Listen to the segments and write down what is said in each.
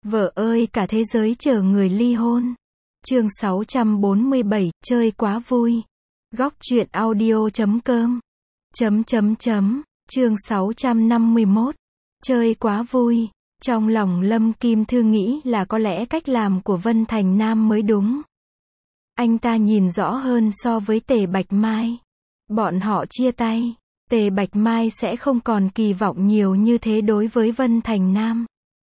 Vợ ơi cả thế giới chờ người ly hôn. Chương 647, chơi quá vui. Góc truyện audio.com. Chương 651. Chơi quá vui. Trong lòng Lâm Kim Thư nghĩ là có lẽ cách làm của Vân Thành Nam mới đúng. Anh ta nhìn rõ hơn so với Tề Bạch Mai. Bọn họ chia tay. Tề Bạch Mai sẽ không còn kỳ vọng nhiều như thế đối với Vân Thành Nam.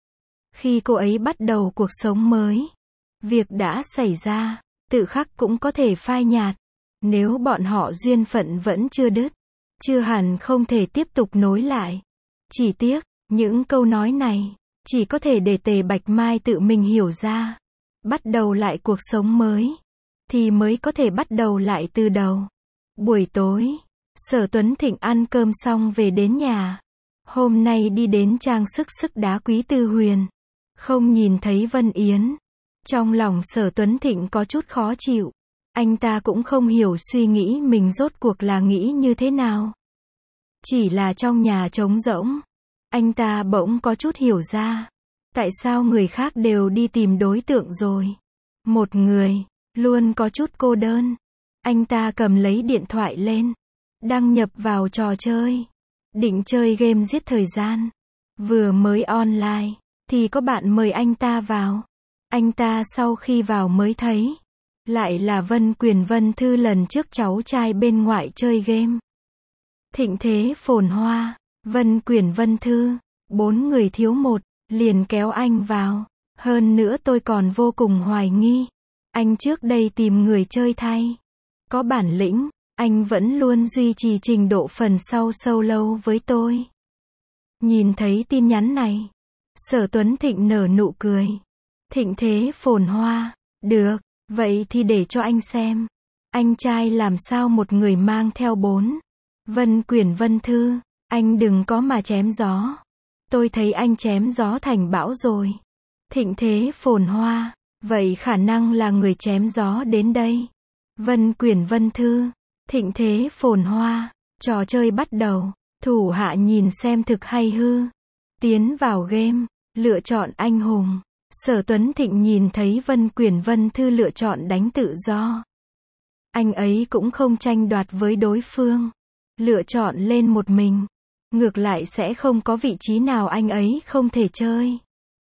Khi cô ấy bắt đầu cuộc sống mới, việc đã xảy ra, tự khắc cũng có thể phai nhạt. Nếu bọn họ duyên phận vẫn chưa đứt, chưa hẳn không thể tiếp tục nối lại. Chỉ tiếc, những câu nói này, chỉ có thể để Tề Bạch Mai tự mình hiểu ra. Bắt đầu lại cuộc sống mới, thì mới có thể bắt đầu lại từ đầu. Buổi tối, Sở Tuấn Thịnh ăn cơm xong về đến nhà. Hôm nay đi đến trang sức đá quý Tư Huyền. Không nhìn thấy Vân Yến. Trong lòng Sở Tuấn Thịnh có chút khó chịu. Anh ta cũng không hiểu suy nghĩ mình rốt cuộc là nghĩ như thế nào. Chỉ là trong nhà trống rỗng. Anh ta bỗng có chút hiểu ra. Tại sao người khác đều đi tìm đối tượng rồi. Một người, luôn có chút cô đơn. Anh ta cầm lấy điện thoại lên. Đăng nhập vào trò chơi. Định chơi game giết thời gian. Vừa mới online, thì có bạn mời anh ta vào. Anh ta sau khi vào mới thấy. Lại là Vân Quyền Vân Thư lần trước cháu trai bên ngoại chơi game. Thịnh thế phồn hoa. Vân Quyền Vân Thư. 4 người thiếu một. Liền kéo anh vào. Hơn nữa tôi còn vô cùng hoài nghi. Anh trước đây tìm người chơi thay. Có bản lĩnh. Anh vẫn luôn duy trì trình độ phần sau solo với tôi. Nhìn thấy tin nhắn này. Sở Tuấn Thịnh nở nụ cười. Thịnh thế phồn hoa. Được, vậy thì để cho anh xem. Anh trai làm sao một người mang theo 4. Vân Quyền Vân Thư. Anh đừng có mà chém gió. Tôi thấy anh chém gió thành bão rồi. Thịnh thế phồn hoa. Vậy khả năng là người chém gió đến đây. Vân Quyền Vân Thư. Thịnh thế phồn hoa. Trò chơi bắt đầu. Thủ hạ nhìn xem thực hay hư. Tiến vào game. Lựa chọn anh hùng. Sở Tuấn Thịnh nhìn thấy Vân Quyền Vân Thư lựa chọn đánh tự do. Anh ấy cũng không tranh đoạt với đối phương. Lựa chọn lên một mình. Ngược lại sẽ không có vị trí nào anh ấy không thể chơi.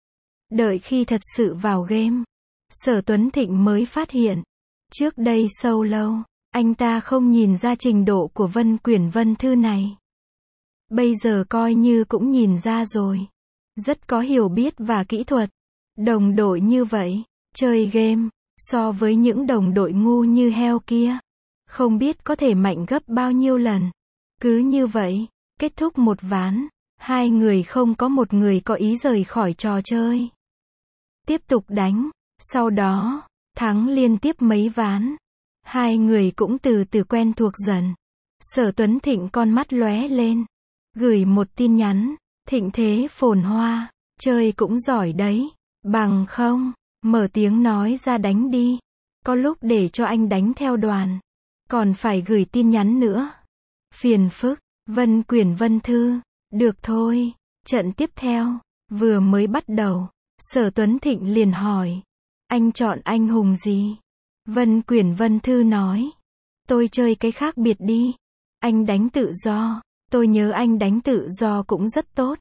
Đợi khi thật sự vào game, Sở Tuấn Thịnh mới phát hiện. Trước đây solo, anh ta không nhìn ra trình độ của Vân Quyền Vân Thư này. Bây giờ coi như cũng nhìn ra rồi. Rất có hiểu biết và kỹ thuật. Đồng đội như vậy, chơi game, so với những đồng đội ngu như heo kia, không biết có thể mạnh gấp bao nhiêu lần. Cứ như vậy, kết thúc một ván, 2 người không có một người có ý rời khỏi trò chơi. Tiếp tục đánh, sau đó, thắng liên tiếp mấy ván. 2 người cũng từ từ quen thuộc dần. Sở Tuấn Thịnh con mắt lóe lên. Gửi một tin nhắn. Thịnh thế phồn hoa. Chơi cũng giỏi đấy. Bằng không, mở tiếng nói ra đánh đi. Có lúc để cho anh đánh theo đoàn. Còn phải gửi tin nhắn nữa. Phiền phức. Vân Quyền Vân Thư. Được thôi. Trận tiếp theo. Vừa mới bắt đầu. Sở Tuấn Thịnh liền hỏi. Anh chọn anh hùng gì? Vân Quyền Vân Thư nói. Tôi chơi cái khác biệt đi. Anh đánh tự do. Tôi nhớ anh đánh tự do cũng rất tốt.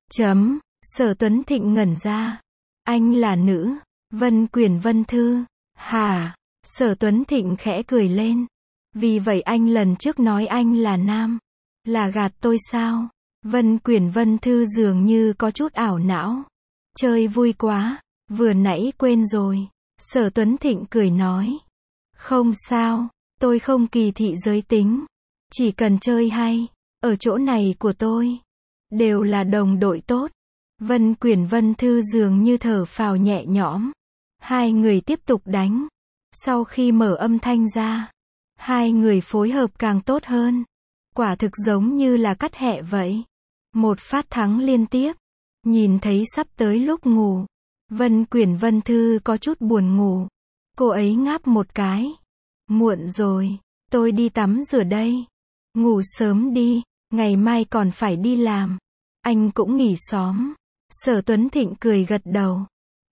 Sở Tuấn Thịnh ngẩn ra. Anh là nữ. Vân Quyền Vân Thư. Hả? Sở Tuấn Thịnh khẽ cười lên. Vì vậy anh lần trước nói anh là nam. Là gạt tôi sao? Vân Quyền Vân Thư dường như có chút ảo não. Chơi vui quá. Vừa nãy quên rồi. Sở Tuấn Thịnh cười nói. Không sao. Tôi không kỳ thị giới tính. Chỉ cần chơi hay. Ở chỗ này của tôi. Đều là đồng đội tốt. Vân Quyền Vân Thư dường như thở phào nhẹ nhõm. 2 người tiếp tục đánh. Sau khi mở âm thanh ra. 2 người phối hợp càng tốt hơn. Quả thực giống như là cắt hẹ vậy. Một phát thắng liên tiếp. Nhìn thấy sắp tới lúc ngủ. Vân Quyền Vân Thư có chút buồn ngủ. Cô ấy ngáp một cái. Muộn rồi. Tôi đi tắm rửa đây. Ngủ sớm đi. Ngày mai còn phải đi làm. Anh cũng nghỉ xóm. Sở Tuấn Thịnh cười gật đầu.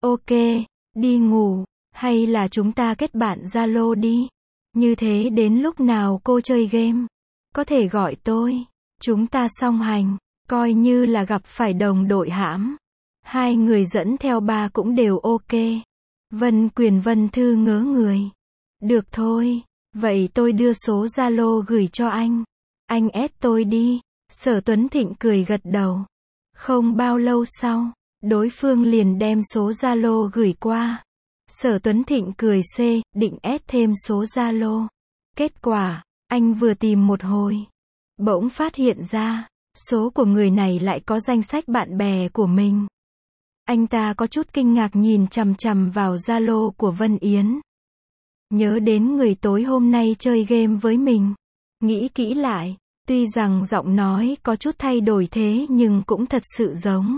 Ok, đi ngủ, hay là chúng ta kết bạn Zalo đi. Như thế đến lúc nào cô chơi game, có thể gọi tôi. Chúng ta song hành, coi như là gặp phải đồng đội hãm. Hai người dẫn theo ba cũng đều ok. Vân Quyền Vân Thư ngớ người. Được thôi, vậy tôi đưa số Zalo gửi cho anh. Anh add tôi đi. Sở Tuấn Thịnh cười gật đầu. Không bao lâu sau, đối phương liền đem số Zalo gửi qua. Sở Tuấn Thịnh cười định add thêm số Zalo. Kết quả, anh vừa tìm một hồi, bỗng phát hiện ra, số của người này lại có danh sách bạn bè của mình. Anh ta có chút kinh ngạc nhìn chằm chằm vào Zalo của Vân Yến. Nhớ đến người tối hôm nay chơi game với mình. Nghĩ kỹ lại, tuy rằng giọng nói có chút thay đổi thế nhưng cũng thật sự giống.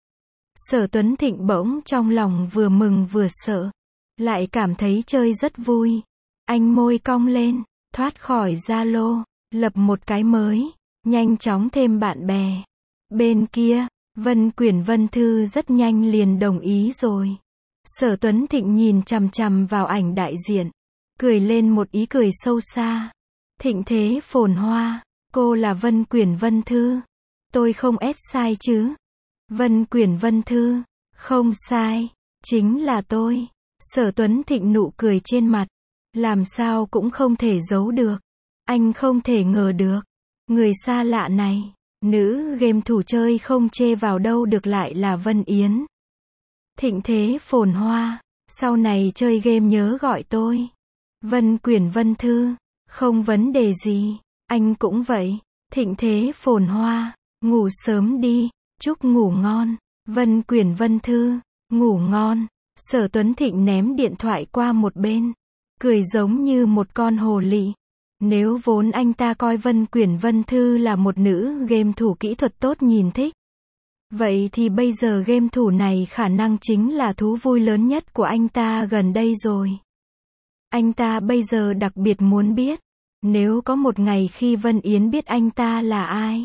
Sở Tuấn Thịnh bỗng trong lòng vừa mừng vừa sợ, lại cảm thấy chơi rất vui. Anh môi cong lên, thoát khỏi Zalo, lập một cái mới, nhanh chóng thêm bạn bè. Bên kia, Vân Quyền Vân Thư rất nhanh liền đồng ý rồi. Sở Tuấn Thịnh nhìn chằm chằm vào ảnh đại diện, cười lên một ý cười sâu xa. Thịnh thế phồn hoa, cô là Vân Quyền Vân Thư. Tôi không ép sai chứ? Vân Quyền Vân Thư, không sai, chính là tôi. Sở Tuấn Thịnh nụ cười trên mặt, làm sao cũng không thể giấu được. Anh không thể ngờ được, người xa lạ này, nữ game thủ chơi không chê vào đâu được lại là Vân Yến. Thịnh thế phồn hoa, sau này chơi game nhớ gọi tôi. Vân Quyền Vân Thư, không vấn đề gì, anh cũng vậy. Thịnh thế phồn hoa, ngủ sớm đi, chúc ngủ ngon. Vân Quyền Vân Thư, ngủ ngon. Sở Tuấn Thịnh ném điện thoại qua một bên, cười giống như một con hồ lị. Nếu vốn anh ta coi Vân Quyền Vân Thư là một nữ game thủ kỹ thuật tốt nhìn thích, vậy thì bây giờ game thủ này khả năng chính là thú vui lớn nhất của anh ta gần đây rồi. Anh ta bây giờ đặc biệt muốn biết, nếu có một ngày khi Vân Yến biết anh ta là ai,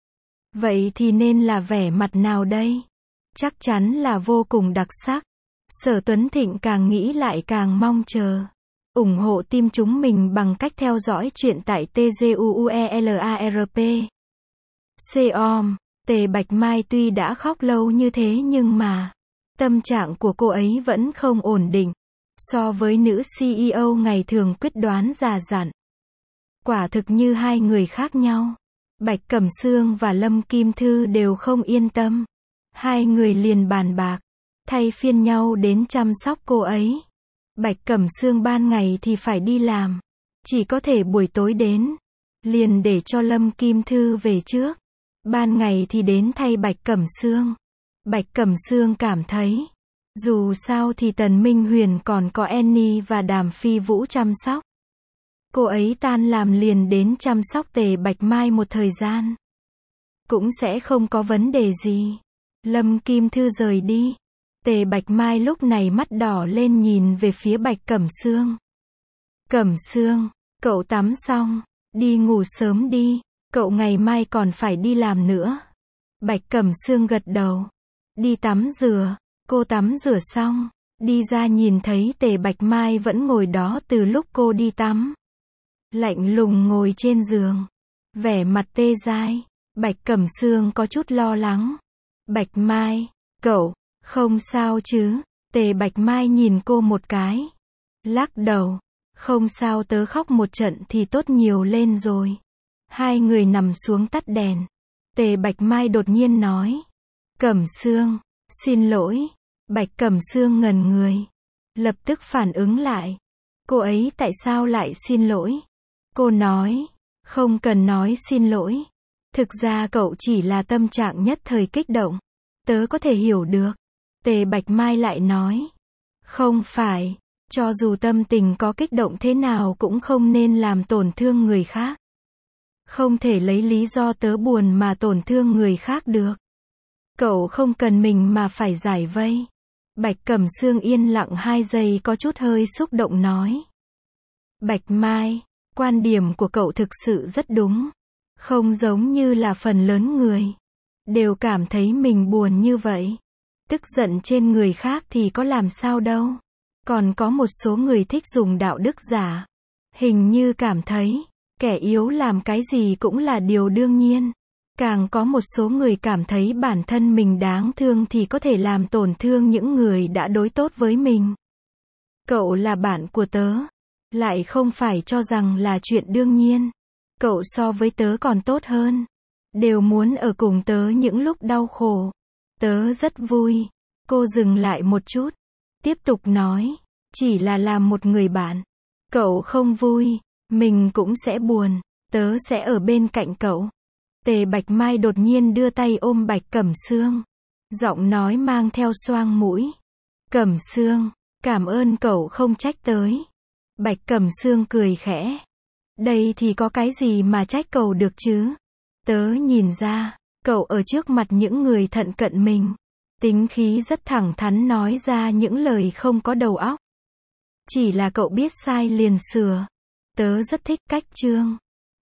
vậy thì nên là vẻ mặt nào đây? Chắc chắn là vô cùng đặc sắc. Sở Tuấn Thịnh càng nghĩ lại càng mong chờ. Ủng hộ team chúng mình bằng cách theo dõi chuyện tại TGUUELARP. Tề Bạch Mai tuy đã khóc lâu như thế nhưng mà tâm trạng của cô ấy vẫn không ổn định. So với nữ CEO ngày thường quyết đoán già dặn, quả thực như hai người khác nhau. Bạch Cẩm Sương và Lâm Kim Thư đều không yên tâm. Hai người liền bàn bạc, thay phiên nhau đến chăm sóc cô ấy. Bạch Cẩm Sương ban ngày thì phải đi làm, chỉ có thể buổi tối đến, liền để cho Lâm Kim Thư về trước. Ban ngày thì đến thay Bạch Cẩm Sương. Bạch Cẩm Sương cảm thấy, dù sao thì Tần Minh Huyền còn có Annie và Đàm Phi Vũ chăm sóc. Cô ấy tan làm liền đến chăm sóc Tề Bạch Mai một thời gian, cũng sẽ không có vấn đề gì. Lâm Kim Thư rời đi, Tề Bạch Mai lúc này mắt đỏ lên nhìn về phía Bạch Cẩm Sương. Cẩm Sương, cậu tắm xong, đi ngủ sớm đi, cậu ngày mai còn phải đi làm nữa. Bạch Cẩm Sương gật đầu, đi tắm rửa. Cô tắm rửa xong, đi ra nhìn thấy Tề Bạch Mai vẫn ngồi đó từ lúc cô đi tắm. Lạnh lùng ngồi trên giường, vẻ mặt tê dại. Bạch Cẩm Sương có chút lo lắng. Bạch Mai, cậu, không sao chứ? Tề Bạch Mai nhìn cô một cái, lắc đầu, không sao, tớ khóc một trận thì tốt nhiều lên rồi. Hai người nằm xuống tắt đèn. Tề Bạch Mai đột nhiên nói, Cẩm Sương, xin lỗi. Bạch Cẩm Sương ngẩn người, lập tức phản ứng lại. Cô ấy tại sao lại xin lỗi? Cô nói, không cần nói xin lỗi. Thực ra cậu chỉ là tâm trạng nhất thời kích động. Tớ có thể hiểu được. Tề Bạch Mai lại nói, không phải, cho dù tâm tình có kích động thế nào cũng không nên làm tổn thương người khác. Không thể lấy lý do tớ buồn mà tổn thương người khác được. Cậu không cần mình mà phải giải vây. Bạch Cẩm Sương yên lặng 2 giây có chút hơi xúc động nói. Bạch Mai, quan điểm của cậu thực sự rất đúng. Không giống như là phần lớn người đều cảm thấy mình buồn như vậy. Tức giận trên người khác thì có làm sao đâu. Còn có một số người thích dùng đạo đức giả. Hình như cảm thấy, kẻ yếu làm cái gì cũng là điều đương nhiên. Càng có một số người cảm thấy bản thân mình đáng thương thì có thể làm tổn thương những người đã đối tốt với mình. Cậu là bạn của tớ, lại không phải cho rằng là chuyện đương nhiên. Cậu so với tớ còn tốt hơn. Đều muốn ở cùng tớ những lúc đau khổ. Tớ rất vui. Cô dừng lại một chút. Tiếp tục nói. Chỉ là làm một người bạn. Cậu không vui. Mình cũng sẽ buồn. Tớ sẽ ở bên cạnh cậu. Tề Bạch Mai đột nhiên đưa tay ôm Bạch Cẩm Sương. Giọng nói mang theo xoang mũi. Cẩm Sương, cảm ơn cậu không trách tới. Bạch Cẩm Sương cười khẽ. Đây thì có cái gì mà trách cậu được chứ? Tớ nhìn ra, cậu ở trước mặt những người thân cận mình. Tính khí rất thẳng thắn nói ra những lời không có đầu óc. Chỉ là cậu biết sai liền sửa. Tớ rất thích cách Trương